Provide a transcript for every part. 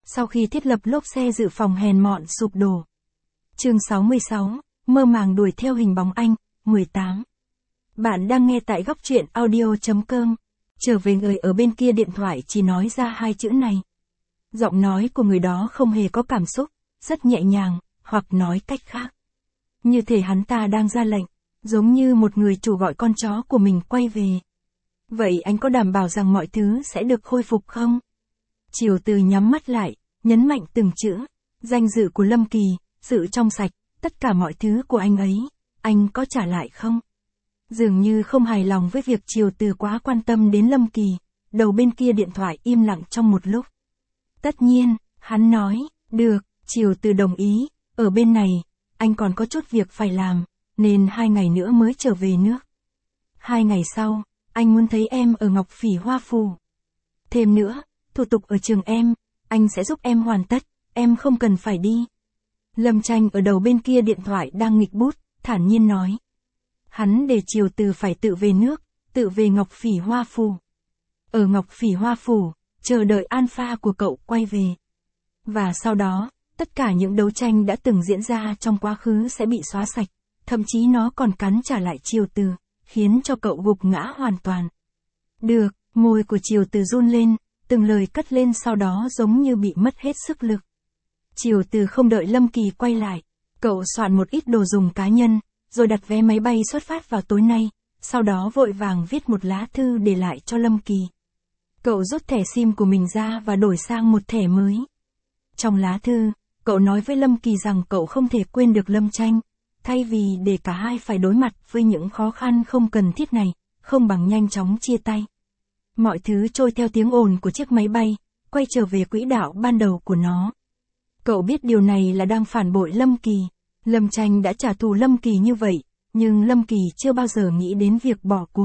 sau khi thiết lập lốp xe dự phòng hèn mọn sụp đổ. Chương 66, mơ màng đuổi theo hình bóng anh, 18. Bạn đang nghe tại góc truyện audio.com. Trở về người ở bên kia điện thoại chỉ nói ra hai chữ này. Giọng nói của người đó không hề có cảm xúc, rất nhẹ nhàng, hoặc nói cách khác. Như thể hắn ta đang ra lệnh, giống như một người chủ gọi con chó của mình quay về. Vậy anh có đảm bảo rằng mọi thứ sẽ được khôi phục không? Triều Từ nhắm mắt lại, nhấn mạnh từng chữ. Danh dự của Lâm Kỳ, sự trong sạch, tất cả mọi thứ của anh ấy, anh có trả lại không? Dường như không hài lòng với việc Triều Từ quá quan tâm đến Lâm Kỳ, đầu bên kia điện thoại im lặng trong một lúc. Tất nhiên, hắn nói, được, Triều Từ đồng ý, ở bên này, anh còn có chút việc phải làm, nên 2 ngày nữa mới trở về nước. 2 ngày sau, anh muốn thấy em ở Ngọc Phỉ Hoa Phủ. Thêm nữa, thủ tục ở trường em, anh sẽ giúp em hoàn tất, em không cần phải đi. Lâm Tranh ở đầu bên kia điện thoại đang nghịch bút, thản nhiên nói. Hắn để Triều Từ phải tự về nước, tự về Ngọc Phỉ Hoa Phủ. Ở Ngọc Phỉ Hoa Phủ, chờ đợi alpha của cậu quay về. Và sau đó, tất cả những đấu tranh đã từng diễn ra trong quá khứ sẽ bị xóa sạch, thậm chí nó còn cắn trả lại Triều Từ, khiến cho cậu gục ngã hoàn toàn. Được, môi của Triều Từ run lên, từng lời cất lên sau đó giống như bị mất hết sức lực. Triều Từ không đợi Lâm Kỳ quay lại, cậu soạn một ít đồ dùng cá nhân, rồi đặt vé máy bay xuất phát vào tối nay, sau đó vội vàng viết một lá thư để lại cho Lâm Kỳ. Cậu rút thẻ SIM của mình ra và đổi sang một thẻ mới. Trong lá thư, cậu nói với Lâm Kỳ rằng cậu không thể quên được Lâm Tranh, thay vì để cả hai phải đối mặt với những khó khăn không cần thiết này, không bằng nhanh chóng chia tay. Mọi thứ trôi theo tiếng ồn của chiếc máy bay, quay trở về quỹ đạo ban đầu của nó. Cậu biết điều này là đang phản bội Lâm Kỳ. Lâm Tranh đã trả thù Lâm Kỳ như vậy, nhưng Lâm Kỳ chưa bao giờ nghĩ đến việc bỏ cuộc.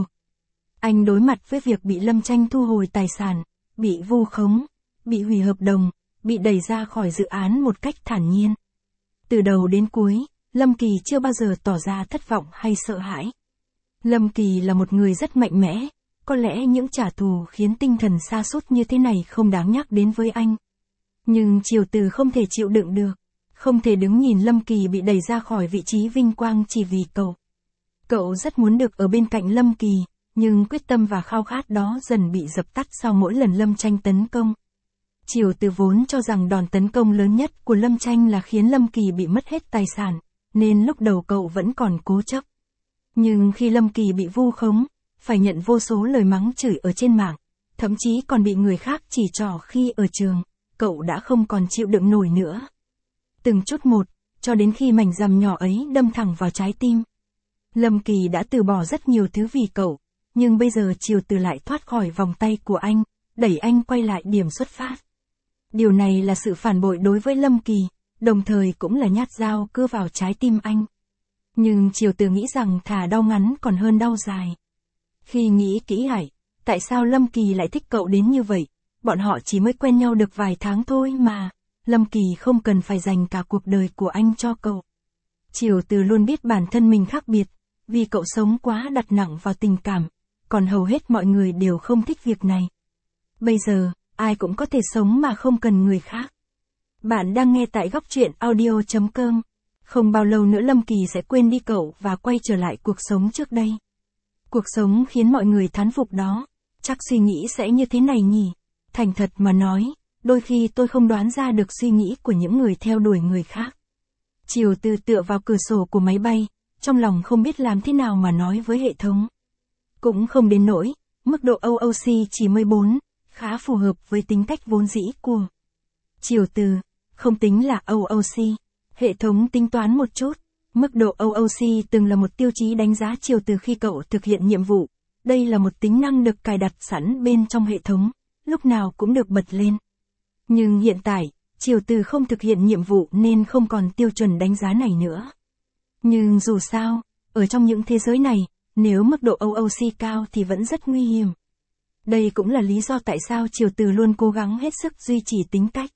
Anh đối mặt với việc bị Lâm Tranh thu hồi tài sản, bị vu khống, bị hủy hợp đồng, bị đẩy ra khỏi dự án một cách thản nhiên. Từ đầu đến cuối, Lâm Kỳ chưa bao giờ tỏ ra thất vọng hay sợ hãi. Lâm Kỳ là một người rất mạnh mẽ, có lẽ những trả thù khiến tinh thần sa sút như thế này không đáng nhắc đến với anh. Nhưng Triều Từ không thể chịu đựng được, không thể đứng nhìn Lâm Kỳ bị đẩy ra khỏi vị trí vinh quang chỉ vì cậu. Cậu rất muốn được ở bên cạnh Lâm Kỳ, nhưng quyết tâm và khao khát đó dần bị dập tắt sau mỗi lần Lâm Tranh tấn công. Triều Từ vốn cho rằng đòn tấn công lớn nhất của Lâm Tranh là khiến Lâm Kỳ bị mất hết tài sản, nên lúc đầu cậu vẫn còn cố chấp. Nhưng khi Lâm Kỳ bị vu khống, phải nhận vô số lời mắng chửi ở trên mạng, thậm chí còn bị người khác chỉ trỏ khi ở trường, cậu đã không còn chịu đựng nổi nữa. Từng chút một, cho đến khi mảnh rằm nhỏ ấy đâm thẳng vào trái tim. Lâm Kỳ đã từ bỏ rất nhiều thứ vì cậu, nhưng bây giờ Triều Từ lại thoát khỏi vòng tay của anh, đẩy anh quay lại điểm xuất phát. Điều này là sự phản bội đối với Lâm Kỳ, đồng thời cũng là nhát dao cưa vào trái tim anh. Nhưng Triều Từ nghĩ rằng thà đau ngắn còn hơn đau dài. Khi nghĩ kỹ lại, tại sao Lâm Kỳ lại thích cậu đến như vậy? Bọn họ chỉ mới quen nhau được vài tháng thôi mà. Lâm Kỳ không cần phải dành cả cuộc đời của anh cho cậu. Triều Từ luôn biết bản thân mình khác biệt, vì cậu sống quá đặt nặng vào tình cảm, còn hầu hết mọi người đều không thích việc này. Bây giờ, ai cũng có thể sống mà không cần người khác. Bạn đang nghe tại góc truyện audio.com. Không bao lâu nữa Lâm Kỳ sẽ quên đi cậu và quay trở lại cuộc sống trước đây. Cuộc sống khiến mọi người thán phục đó. Chắc suy nghĩ sẽ như thế này nhỉ? Thành thật mà nói, đôi khi tôi không đoán ra được suy nghĩ của những người theo đuổi người khác. Triều Từ tựa vào cửa sổ của máy bay, trong lòng không biết làm thế nào mà nói với hệ thống. Cũng không đến nỗi, mức độ OOC chỉ 14, khá phù hợp với tính cách vốn dĩ của Triều Từ, không tính là OOC. Hệ thống tính toán một chút, mức độ OOC từng là một tiêu chí đánh giá Triều Từ khi cậu thực hiện nhiệm vụ. Đây là một tính năng được cài đặt sẵn bên trong hệ thống, lúc nào cũng được bật lên. Nhưng hiện tại, Triều Từ không thực hiện nhiệm vụ nên không còn tiêu chuẩn đánh giá này nữa. Nhưng dù sao, ở trong những thế giới này, nếu mức độ OOC cao thì vẫn rất nguy hiểm. Đây cũng là lý do tại sao Triều Từ luôn cố gắng hết sức duy trì tính cách.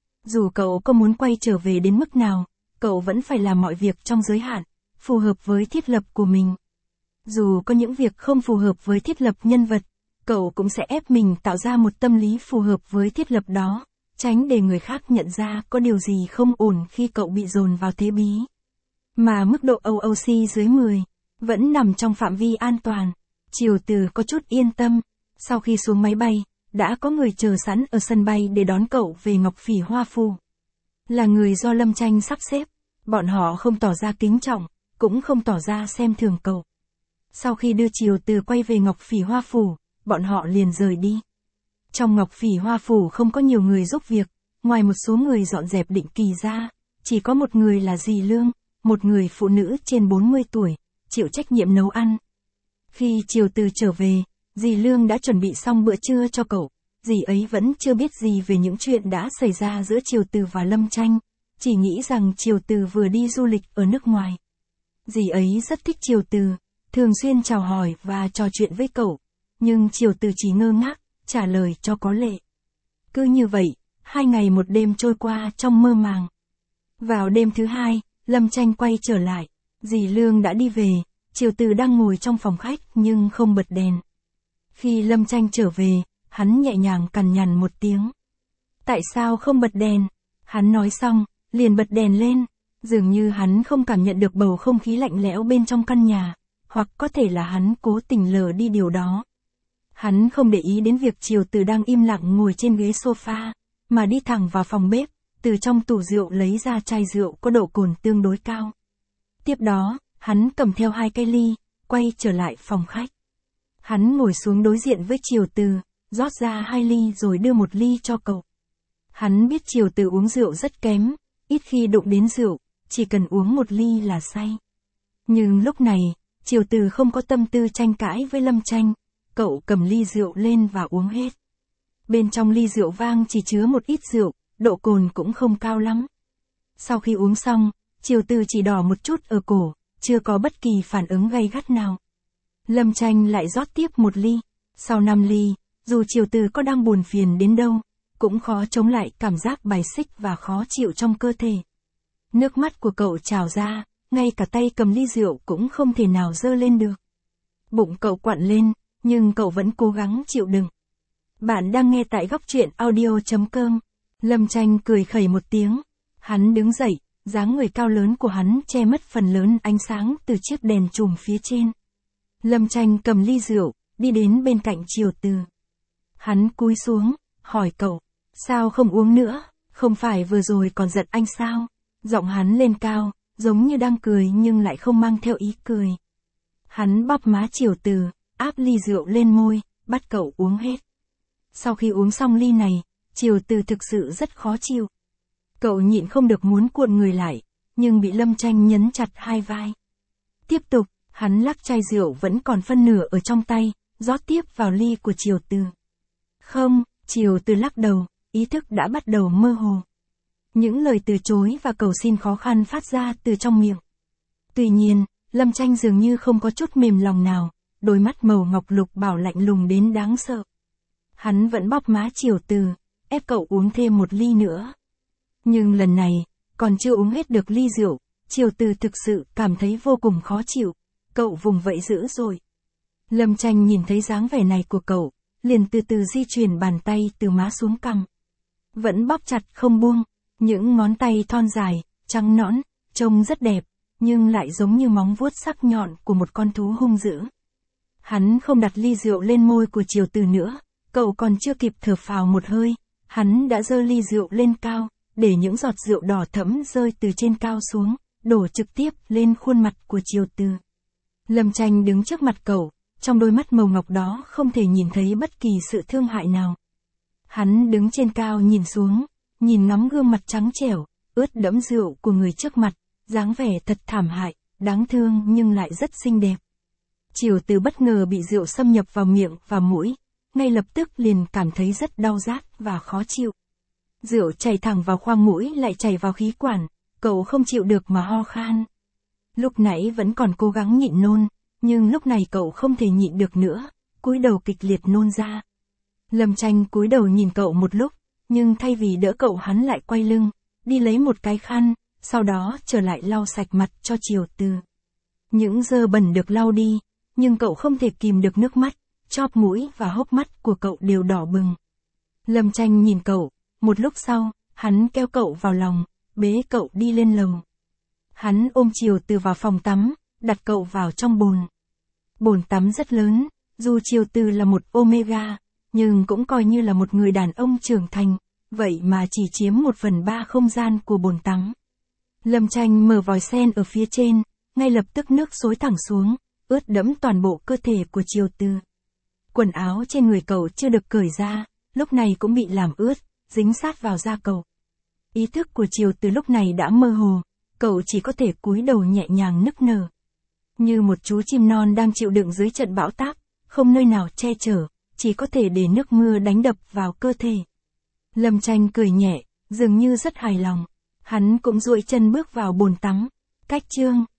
Dù cậu có muốn quay trở về đến mức nào, cậu vẫn phải làm mọi việc trong giới hạn, phù hợp với thiết lập của mình. Dù có những việc không phù hợp với thiết lập nhân vật, cậu cũng sẽ ép mình tạo ra một tâm lý phù hợp với thiết lập đó, tránh để người khác nhận ra có điều gì không ổn khi cậu bị dồn vào thế bí. Mà mức độ OOC dưới 10, vẫn nằm trong phạm vi an toàn. Triều Từ có chút yên tâm, sau khi xuống máy bay, đã có người chờ sẵn ở sân bay để đón cậu về Ngọc Phỉ Hoa Phủ. Là người do Lâm Tranh sắp xếp, bọn họ không tỏ ra kính trọng, cũng không tỏ ra xem thường cậu. Sau khi đưa Triều Từ quay về Ngọc Phỉ Hoa Phủ, bọn họ liền rời đi. Trong Ngọc Phỉ Hoa Phủ không có nhiều người giúp việc, ngoài một số người dọn dẹp định kỳ ra, chỉ có một người là dì Lương, một người phụ nữ trên 40 tuổi, chịu trách nhiệm nấu ăn. Khi Triều Từ trở về, dì Lương đã chuẩn bị xong bữa trưa cho cậu, dì ấy vẫn chưa biết gì về những chuyện đã xảy ra giữa Triều Từ và Lâm Tranh, chỉ nghĩ rằng Triều Từ vừa đi du lịch ở nước ngoài. Dì ấy rất thích Triều Từ, thường xuyên chào hỏi và trò chuyện với cậu, nhưng Triều Từ chỉ ngơ ngác, trả lời cho có lệ. Cứ như vậy, 2 ngày 1 đêm trôi qua trong mơ màng. Vào đêm thứ 2, Lâm Tranh quay trở lại, dì Lương đã đi về, Triều Từ đang ngồi trong phòng khách nhưng không bật đèn. Khi Lâm Tranh trở về, hắn nhẹ nhàng cằn nhằn một tiếng. Tại sao không bật đèn? Hắn nói xong, liền bật đèn lên, dường như hắn không cảm nhận được bầu không khí lạnh lẽo bên trong căn nhà, hoặc có thể là hắn cố tình lờ đi điều đó. Hắn không để ý đến việc Triều Từ đang im lặng ngồi trên ghế sofa, mà đi thẳng vào phòng bếp, từ trong tủ rượu lấy ra chai rượu có độ cồn tương đối cao. Tiếp đó, hắn cầm theo 2 cái ly, quay trở lại phòng khách. Hắn ngồi xuống đối diện với Triều Từ, rót ra 2 ly rồi đưa 1 ly cho cậu. Hắn biết Triều Từ uống rượu rất kém, ít khi đụng đến rượu, chỉ cần uống 1 ly là say. Nhưng lúc này, Triều Từ không có tâm tư tranh cãi với Lâm Tranh, cậu cầm ly rượu lên và uống hết. Bên trong ly rượu vang chỉ chứa một ít rượu, độ cồn cũng không cao lắm. Sau khi uống xong, Triều Từ chỉ đỏ một chút ở cổ, chưa có bất kỳ phản ứng gay gắt nào. Lâm Tranh lại rót tiếp 1 ly. Sau 5 ly, dù Triều Từ có đang buồn phiền đến đâu, cũng khó chống lại cảm giác bài xích và khó chịu trong cơ thể. Nước mắt của cậu trào ra, ngay cả tay cầm ly rượu cũng không thể nào giơ lên được. Bụng cậu quặn lên, nhưng cậu vẫn cố gắng chịu đựng. Bạn đang nghe tại góc truyện audio.com. Lâm Tranh cười khẩy một tiếng. Hắn đứng dậy, dáng người cao lớn của hắn che mất phần lớn ánh sáng từ chiếc đèn chùm phía trên. Lâm Tranh cầm ly rượu, đi đến bên cạnh Triều Từ. Hắn cúi xuống, hỏi cậu, sao không uống nữa, không phải vừa rồi còn giận anh sao? Giọng hắn lên cao, giống như đang cười nhưng lại không mang theo ý cười. Hắn bóp má Triều Từ, áp ly rượu lên môi, bắt cậu uống hết. Sau khi uống xong ly này, Triều Từ thực sự rất khó chịu. Cậu nhịn không được muốn cuộn người lại, nhưng bị Lâm Tranh nhấn chặt 2 vai. Tiếp tục, hắn lắc chai rượu vẫn còn phân nửa ở trong tay, rót tiếp vào ly của Triều Từ. Không, Triều Từ lắc đầu, ý thức đã bắt đầu mơ hồ. Những lời từ chối và cầu xin khó khăn phát ra từ trong miệng. Tuy nhiên, Lâm Tranh dường như không có chút mềm lòng nào, đôi mắt màu ngọc lục bảo lạnh lùng đến đáng sợ. Hắn vẫn bóp má Triều Từ, ép cậu uống thêm 1 ly nữa. Nhưng lần này, còn chưa uống hết được ly rượu, Triều Từ thực sự cảm thấy vô cùng khó chịu, cậu vùng vẫy dữ rồi. Lâm Tranh nhìn thấy dáng vẻ này của cậu, liền từ từ di chuyển bàn tay từ má xuống cằm. Vẫn bóp chặt không buông, những ngón tay thon dài, trắng nõn, trông rất đẹp, nhưng lại giống như móng vuốt sắc nhọn của một con thú hung dữ. Hắn không đặt ly rượu lên môi của Triều Từ nữa, cậu còn chưa kịp thở phào một hơi, hắn đã giơ ly rượu lên cao, để những giọt rượu đỏ thẫm rơi từ trên cao xuống, đổ trực tiếp lên khuôn mặt của Triều Từ. Lâm Tranh đứng trước mặt cậu, trong đôi mắt màu ngọc đó không thể nhìn thấy bất kỳ sự thương hại nào. Hắn đứng trên cao nhìn xuống, nhìn ngắm gương mặt trắng trẻo, ướt đẫm rượu của người trước mặt, dáng vẻ thật thảm hại, đáng thương nhưng lại rất xinh đẹp. Triều Từ bất ngờ bị rượu xâm nhập vào miệng và mũi, ngay lập tức liền cảm thấy rất đau rát và khó chịu. Rượu chảy thẳng vào khoang mũi lại chảy vào khí quản, cậu không chịu được mà ho khan. Lúc nãy vẫn còn cố gắng nhịn nôn, nhưng lúc này cậu không thể nhịn được nữa, cúi đầu kịch liệt nôn ra. Lâm Tranh cúi đầu nhìn cậu một lúc, nhưng thay vì đỡ cậu hắn lại quay lưng, đi lấy một cái khăn, sau đó trở lại lau sạch mặt cho Triều Từ. Những dơ bẩn được lau đi, nhưng cậu không thể kìm được nước mắt, chóp mũi và hốc mắt của cậu đều đỏ bừng. Lâm Tranh nhìn cậu, một lúc sau, hắn kéo cậu vào lòng, bế cậu đi lên lầu. Hắn ôm Triều Từ vào phòng tắm, đặt cậu vào trong bồn. Bồn tắm rất lớn, dù Triều Từ là một Omega, nhưng cũng coi như là một người đàn ông trưởng thành, vậy mà chỉ chiếm 1/3 không gian của bồn tắm. Lâm Tranh mở vòi sen ở phía trên, ngay lập tức nước xối thẳng xuống, ướt đẫm toàn bộ cơ thể của Triều Từ. Quần áo trên người cậu chưa được cởi ra, lúc này cũng bị làm ướt, dính sát vào da cậu. Ý thức của Triều Từ lúc này đã mơ hồ, cậu chỉ có thể cúi đầu nhẹ nhàng nức nở. Như một chú chim non đang chịu đựng dưới trận bão táp, không nơi nào che chở, chỉ có thể để nước mưa đánh đập vào cơ thể. Lâm Tranh cười nhẹ, dường như rất hài lòng. Hắn cũng duỗi chân bước vào bồn tắm. Cách chương